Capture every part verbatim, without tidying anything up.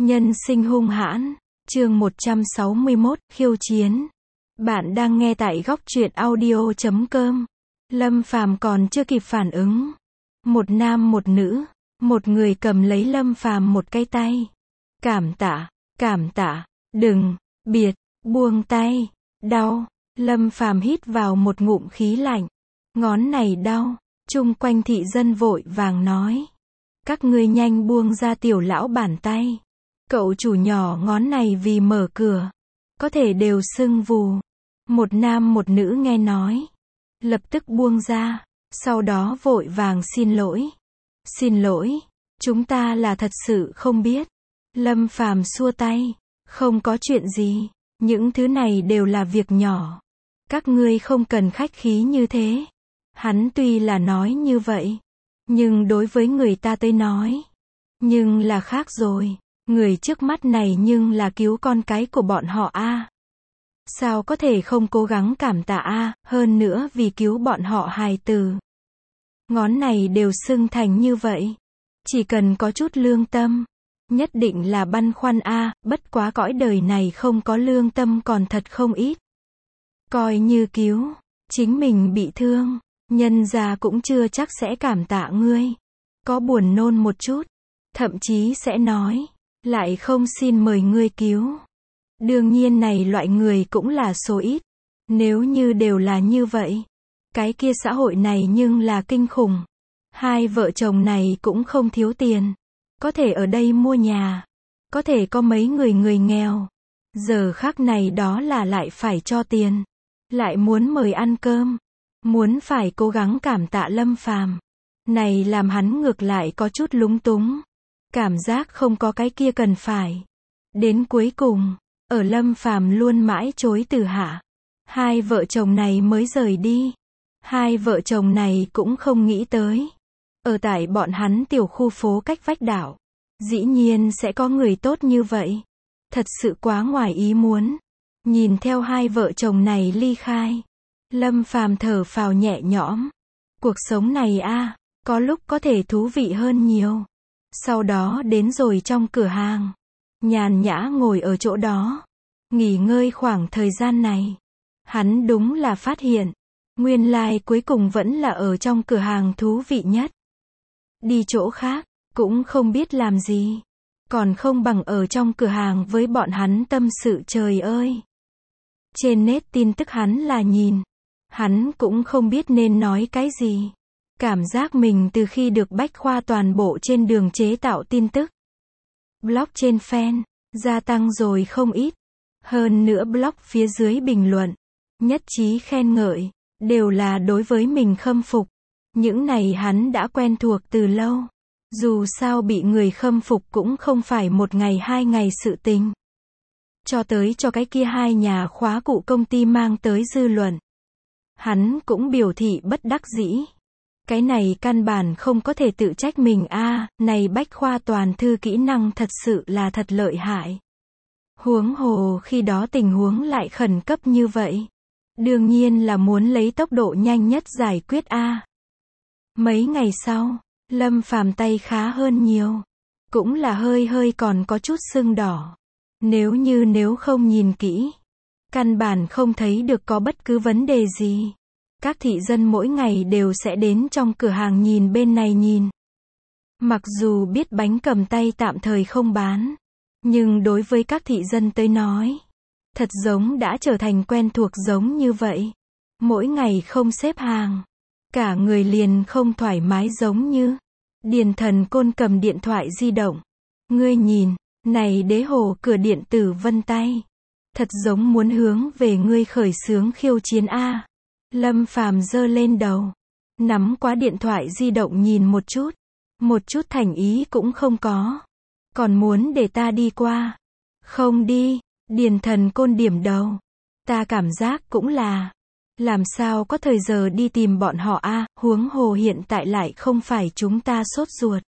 Nhân sinh hung hãn, chương một trăm sáu mươi mốt, khiêu chiến. Bạn đang nghe tại góc truyện audio chấm com. Lâm Phàm còn chưa kịp phản ứng. Một nam một nữ, một người cầm lấy Lâm Phàm một cái tay. Cảm tạ, cảm tạ, đừng, biệt, buông tay, đau. Lâm Phàm hít vào một ngụm khí lạnh. Ngón này đau, chung quanh thị dân vội vàng nói. Các ngươi nhanh buông ra tiểu lão bản tay. Cậu chủ nhỏ ngón này vì mở cửa, có thể đều sưng vù. Một nam một nữ nghe nói, lập tức buông ra, sau đó vội vàng xin lỗi. Xin lỗi, chúng ta là thật sự không biết. Lâm Phàm xua tay, không có chuyện gì, những thứ này đều là việc nhỏ. Các ngươi không cần khách khí như thế. Hắn tuy là nói như vậy, nhưng đối với người ta tới nói, nhưng là khác rồi. Người trước mắt này nhưng là cứu con cái của bọn họ a. Sao có thể không cố gắng cảm tạ a, hơn nữa vì cứu bọn họ hài tử. Ngón này đều sưng thành như vậy. Chỉ cần có chút lương tâm, nhất định là băn khoăn a, bất quá cõi đời này không có lương tâm còn thật không ít. Coi như cứu, chính mình bị thương, nhân gia cũng chưa chắc sẽ cảm tạ ngươi. Có buồn nôn một chút, thậm chí sẽ nói, lại không xin mời ngươi cứu. Đương nhiên này loại người cũng là số ít. Nếu như đều là như vậy, cái kia xã hội này nhưng là kinh khủng. Hai vợ chồng này cũng không thiếu tiền, có thể ở đây mua nhà, có thể có mấy người người nghèo. Giờ khắc này đó là lại phải cho tiền, lại muốn mời ăn cơm, muốn phải cố gắng cảm tạ Lâm Phàm. Này làm hắn ngược lại có chút lúng túng. Cảm giác không có cái kia cần phải. Đến cuối cùng, ở Lâm Phàm luôn mãi chối từ hạ, hai vợ chồng này mới rời đi. Hai vợ chồng này cũng không nghĩ tới, ở tại bọn hắn tiểu khu phố cách vách đảo, dĩ nhiên sẽ có người tốt như vậy. Thật sự quá ngoài ý muốn. Nhìn theo hai vợ chồng này ly khai, Lâm Phàm thở phào nhẹ nhõm. Cuộc sống này a, có lúc có thể thú vị hơn nhiều. Sau đó đến rồi trong cửa hàng, nhàn nhã ngồi ở chỗ đó, nghỉ ngơi khoảng thời gian này. Hắn đúng là phát hiện, nguyên lai like cuối cùng vẫn là ở trong cửa hàng thú vị nhất. Đi chỗ khác, cũng không biết làm gì, còn không bằng ở trong cửa hàng với bọn hắn tâm sự trời ơi. Trên nét tin tức hắn là nhìn, hắn cũng không biết nên nói cái gì. Cảm giác mình từ khi được bách khoa toàn bộ trên đường chế tạo tin tức. Blog trên fan, gia tăng rồi không ít. Hơn nữa blog phía dưới bình luận, nhất trí khen ngợi, đều là đối với mình khâm phục. Những này hắn đã quen thuộc từ lâu. Dù sao bị người khâm phục cũng không phải một ngày hai ngày sự tình. Cho tới cho cái kia hai nhà khóa cụ công ty mang tới dư luận. Hắn cũng biểu thị bất đắc dĩ. Cái này căn bản không có thể tự trách mình a, à, này bách khoa toàn thư kỹ năng thật sự là thật lợi hại. Huống hồ khi đó tình huống lại khẩn cấp như vậy. Đương nhiên là muốn lấy tốc độ nhanh nhất giải quyết a. À. Mấy ngày sau, Lâm Phàm tay khá hơn nhiều. Cũng là hơi hơi còn có chút sưng đỏ. Nếu như nếu không nhìn kỹ, căn bản không thấy được có bất cứ vấn đề gì. Các thị dân mỗi ngày đều sẽ đến trong cửa hàng nhìn bên này nhìn. Mặc dù biết bánh cầm tay tạm thời không bán, nhưng đối với các thị dân tới nói, thật giống đã trở thành quen thuộc giống như vậy. Mỗi ngày không xếp hàng, cả người liền không thoải mái giống như. Điền Thần Côn cầm điện thoại di động. Ngươi nhìn, này đế hồ cửa điện tử vân tay. Thật giống muốn hướng về ngươi khởi xướng khiêu chiến a. Lâm Phàm giơ lên đầu, nắm quá điện thoại di động nhìn một chút, một chút thành ý cũng không có. Còn muốn để ta đi qua? Không đi. Điền Thần Côn điểm đầu. Ta cảm giác cũng là, làm sao có thời giờ đi tìm bọn họ a, à, huống hồ hiện tại lại không phải chúng ta sốt ruột.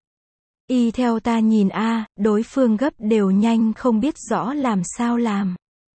Y theo ta nhìn a, à, đối phương gấp đều nhanh không biết rõ làm sao làm.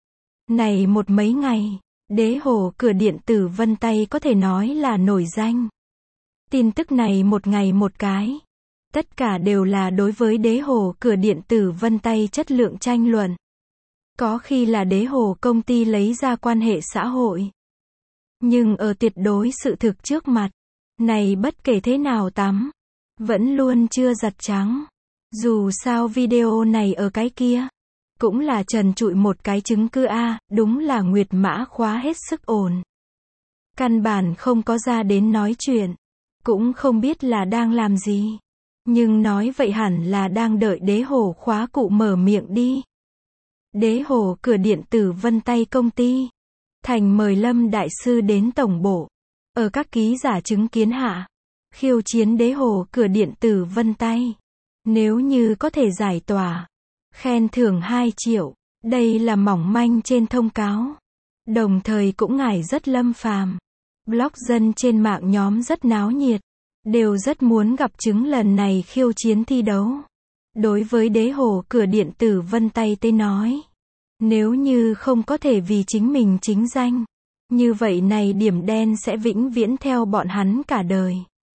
Này một mấy ngày, đế hồ cửa điện tử vân tay có thể nói là nổi danh. Tin tức này một ngày một cái. Tất cả đều là đối với đế hồ cửa điện tử vân tay chất lượng tranh luận. Có khi là đế hồ công ty lấy ra quan hệ xã hội. Nhưng ở tuyệt đối sự thực trước mặt, này bất kể thế nào tắm, vẫn luôn chưa giặt trắng. Dù sao video này ở cái kia, cũng là trần trụi một cái chứng cứ a, đúng là Nguyệt Mã khóa hết sức ổn. Căn bản không có ra đến nói chuyện, cũng không biết là đang làm gì. Nhưng nói vậy hẳn là đang đợi đế hồ khóa cụ mở miệng đi. Đế hồ cửa điện tử vân tay công ty. Thành mời Lâm Đại Sư đến tổng bộ. Ở các ký giả chứng kiến hạ. Khiêu chiến đế hồ cửa điện tử vân tay. Nếu như có thể giải tỏa. Khen thưởng hai triệu. Đây là mỏng manh trên thông cáo. Đồng thời cũng ngải rất Lâm Phàm. Blog dân trên mạng nhóm rất náo nhiệt. Đều rất muốn gặp chứng lần này khiêu chiến thi đấu. Đối với đế hồ cửa điện tử vân tay tê nói. Nếu như không có thể vì chính mình chính danh. Như vậy này điểm đen sẽ vĩnh viễn theo bọn hắn cả đời.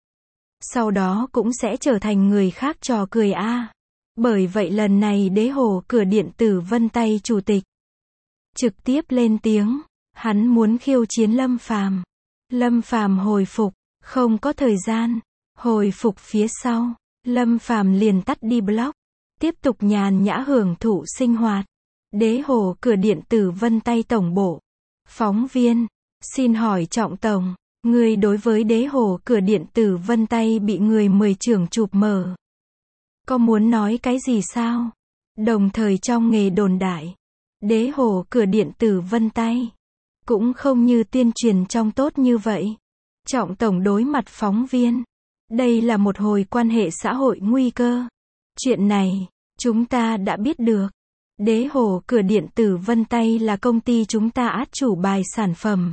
Sau đó cũng sẽ trở thành người khác trò cười a. À. Bởi vậy lần này đế hồ cửa điện tử vân tay chủ tịch. Trực tiếp lên tiếng. Hắn muốn khiêu chiến Lâm Phàm. Lâm Phàm hồi phục. Không có thời gian. Hồi phục phía sau. Lâm Phàm liền tắt đi blog. Tiếp tục nhàn nhã hưởng thụ sinh hoạt. Đế hồ cửa điện tử vân tay tổng bộ. Phóng viên. Xin hỏi Trọng Tổng. Người đối với đế hồ cửa điện tử vân tay bị người mười trưởng chụp mở. Có muốn nói cái gì sao? Đồng thời trong nghề đồn đại. Đế hồ cửa điện tử vân tay. Cũng không như tuyên truyền trong tốt như vậy. Trọng Tổng đối mặt phóng viên. Đây là một hồi quan hệ xã hội nguy cơ. Chuyện này, chúng ta đã biết được. Đế hồ cửa điện tử vân tay là công ty chúng ta át chủ bài sản phẩm.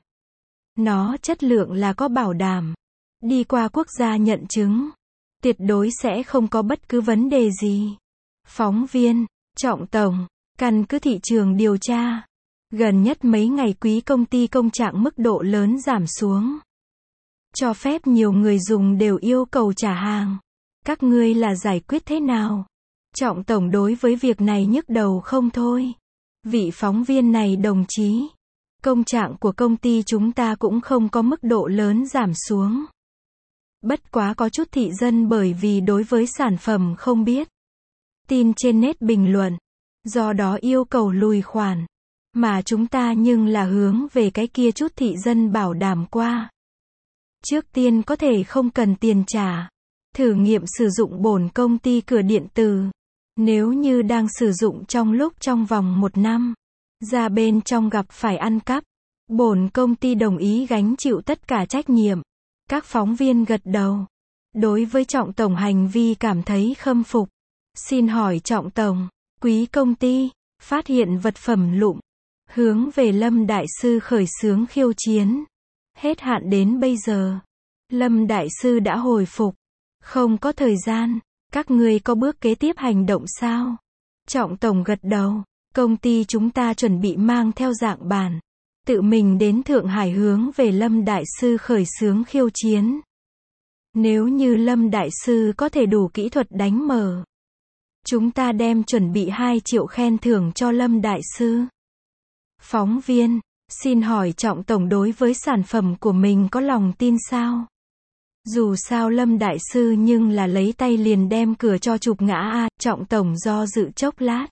Nó chất lượng là có bảo đảm. Đi qua quốc gia nhận chứng. Tuyệt đối sẽ không có bất cứ vấn đề gì. Phóng viên, Trọng Tổng, căn cứ thị trường điều tra. Gần nhất mấy ngày quý công ty công trạng mức độ lớn giảm xuống. Cho phép nhiều người dùng đều yêu cầu trả hàng. Các ngươi là giải quyết thế nào? Trọng Tổng đối với việc này nhức đầu không thôi. Vị phóng viên này đồng chí. Công trạng của công ty chúng ta cũng không có mức độ lớn giảm xuống. Bất quá có chút thị dân bởi vì đối với sản phẩm không biết. Tin trên net bình luận. Do đó yêu cầu lùi khoản. Mà chúng ta nhưng là hướng về cái kia chút thị dân bảo đảm qua. Trước tiên có thể không cần tiền trả. Thử nghiệm sử dụng bổn công ty cửa điện tử. Nếu như đang sử dụng trong lúc trong vòng một năm. Ra bên trong gặp phải ăn cắp. Bổn công ty đồng ý gánh chịu tất cả trách nhiệm. Các phóng viên gật đầu. Đối với Trọng Tổng hành vi cảm thấy khâm phục. Xin hỏi Trọng Tổng, quý công ty, phát hiện vật phẩm lụm. Hướng về Lâm Đại Sư khởi xướng khiêu chiến. Hết hạn đến bây giờ. Lâm Đại Sư đã hồi phục. Không có thời gian. Các ngươi có bước kế tiếp hành động sao? Trọng Tổng gật đầu. Công ty chúng ta chuẩn bị mang theo dạng bản. Tự mình đến Thượng Hải hướng về Lâm Đại Sư khởi xướng khiêu chiến. Nếu như Lâm Đại Sư có thể đủ kỹ thuật đánh mở. Chúng ta đem chuẩn bị hai triệu khen thưởng cho Lâm Đại Sư. Phóng viên, xin hỏi Trọng Tổng đối với sản phẩm của mình có lòng tin sao? Dù sao Lâm Đại Sư nhưng là lấy tay liền đem cửa cho chụp ngã a. Trọng Tổng do dự chốc lát.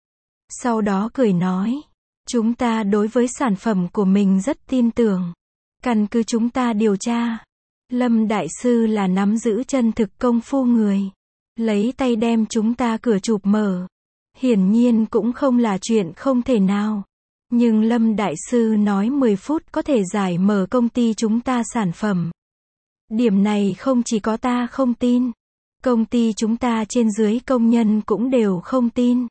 Sau đó cười nói. Chúng ta đối với sản phẩm của mình rất tin tưởng. Căn cứ chúng ta điều tra. Lâm Đại Sư là nắm giữ chân thực công phu người. Lấy tay đem chúng ta cửa chụp mở. Hiển nhiên cũng không là chuyện không thể nào. Nhưng Lâm Đại Sư nói mười phút có thể giải mở công ty chúng ta sản phẩm. Điểm này không chỉ có ta không tin. Công ty chúng ta trên dưới công nhân cũng đều không tin.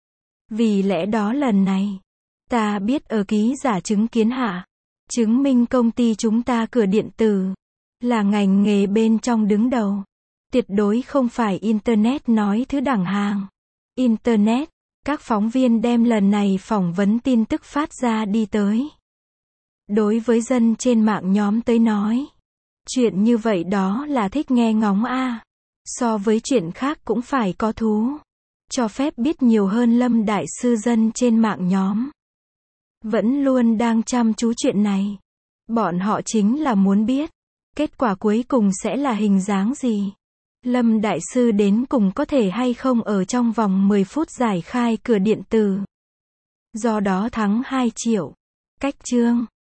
Vì lẽ đó lần này, ta biết ở ký giả chứng kiến hạ. Chứng minh công ty chúng ta cửa điện tử. Là ngành nghề bên trong đứng đầu. Tuyệt đối không phải Internet nói thứ đẳng hàng. Internet, các phóng viên đem lần này phỏng vấn tin tức phát ra đi tới. Đối với dân trên mạng nhóm tới nói. Chuyện như vậy đó là thích nghe ngóng a. So với chuyện khác cũng phải có thú. Cho phép biết nhiều hơn Lâm Đại Sư dân trên mạng nhóm. Vẫn luôn đang chăm chú chuyện này. Bọn họ chính là muốn biết. Kết quả cuối cùng sẽ là hình dáng gì? Lâm Đại Sư đến cùng có thể hay không ở trong vòng mười phút giải khai cửa điện tử. Do đó thắng hai triệu. Cách chương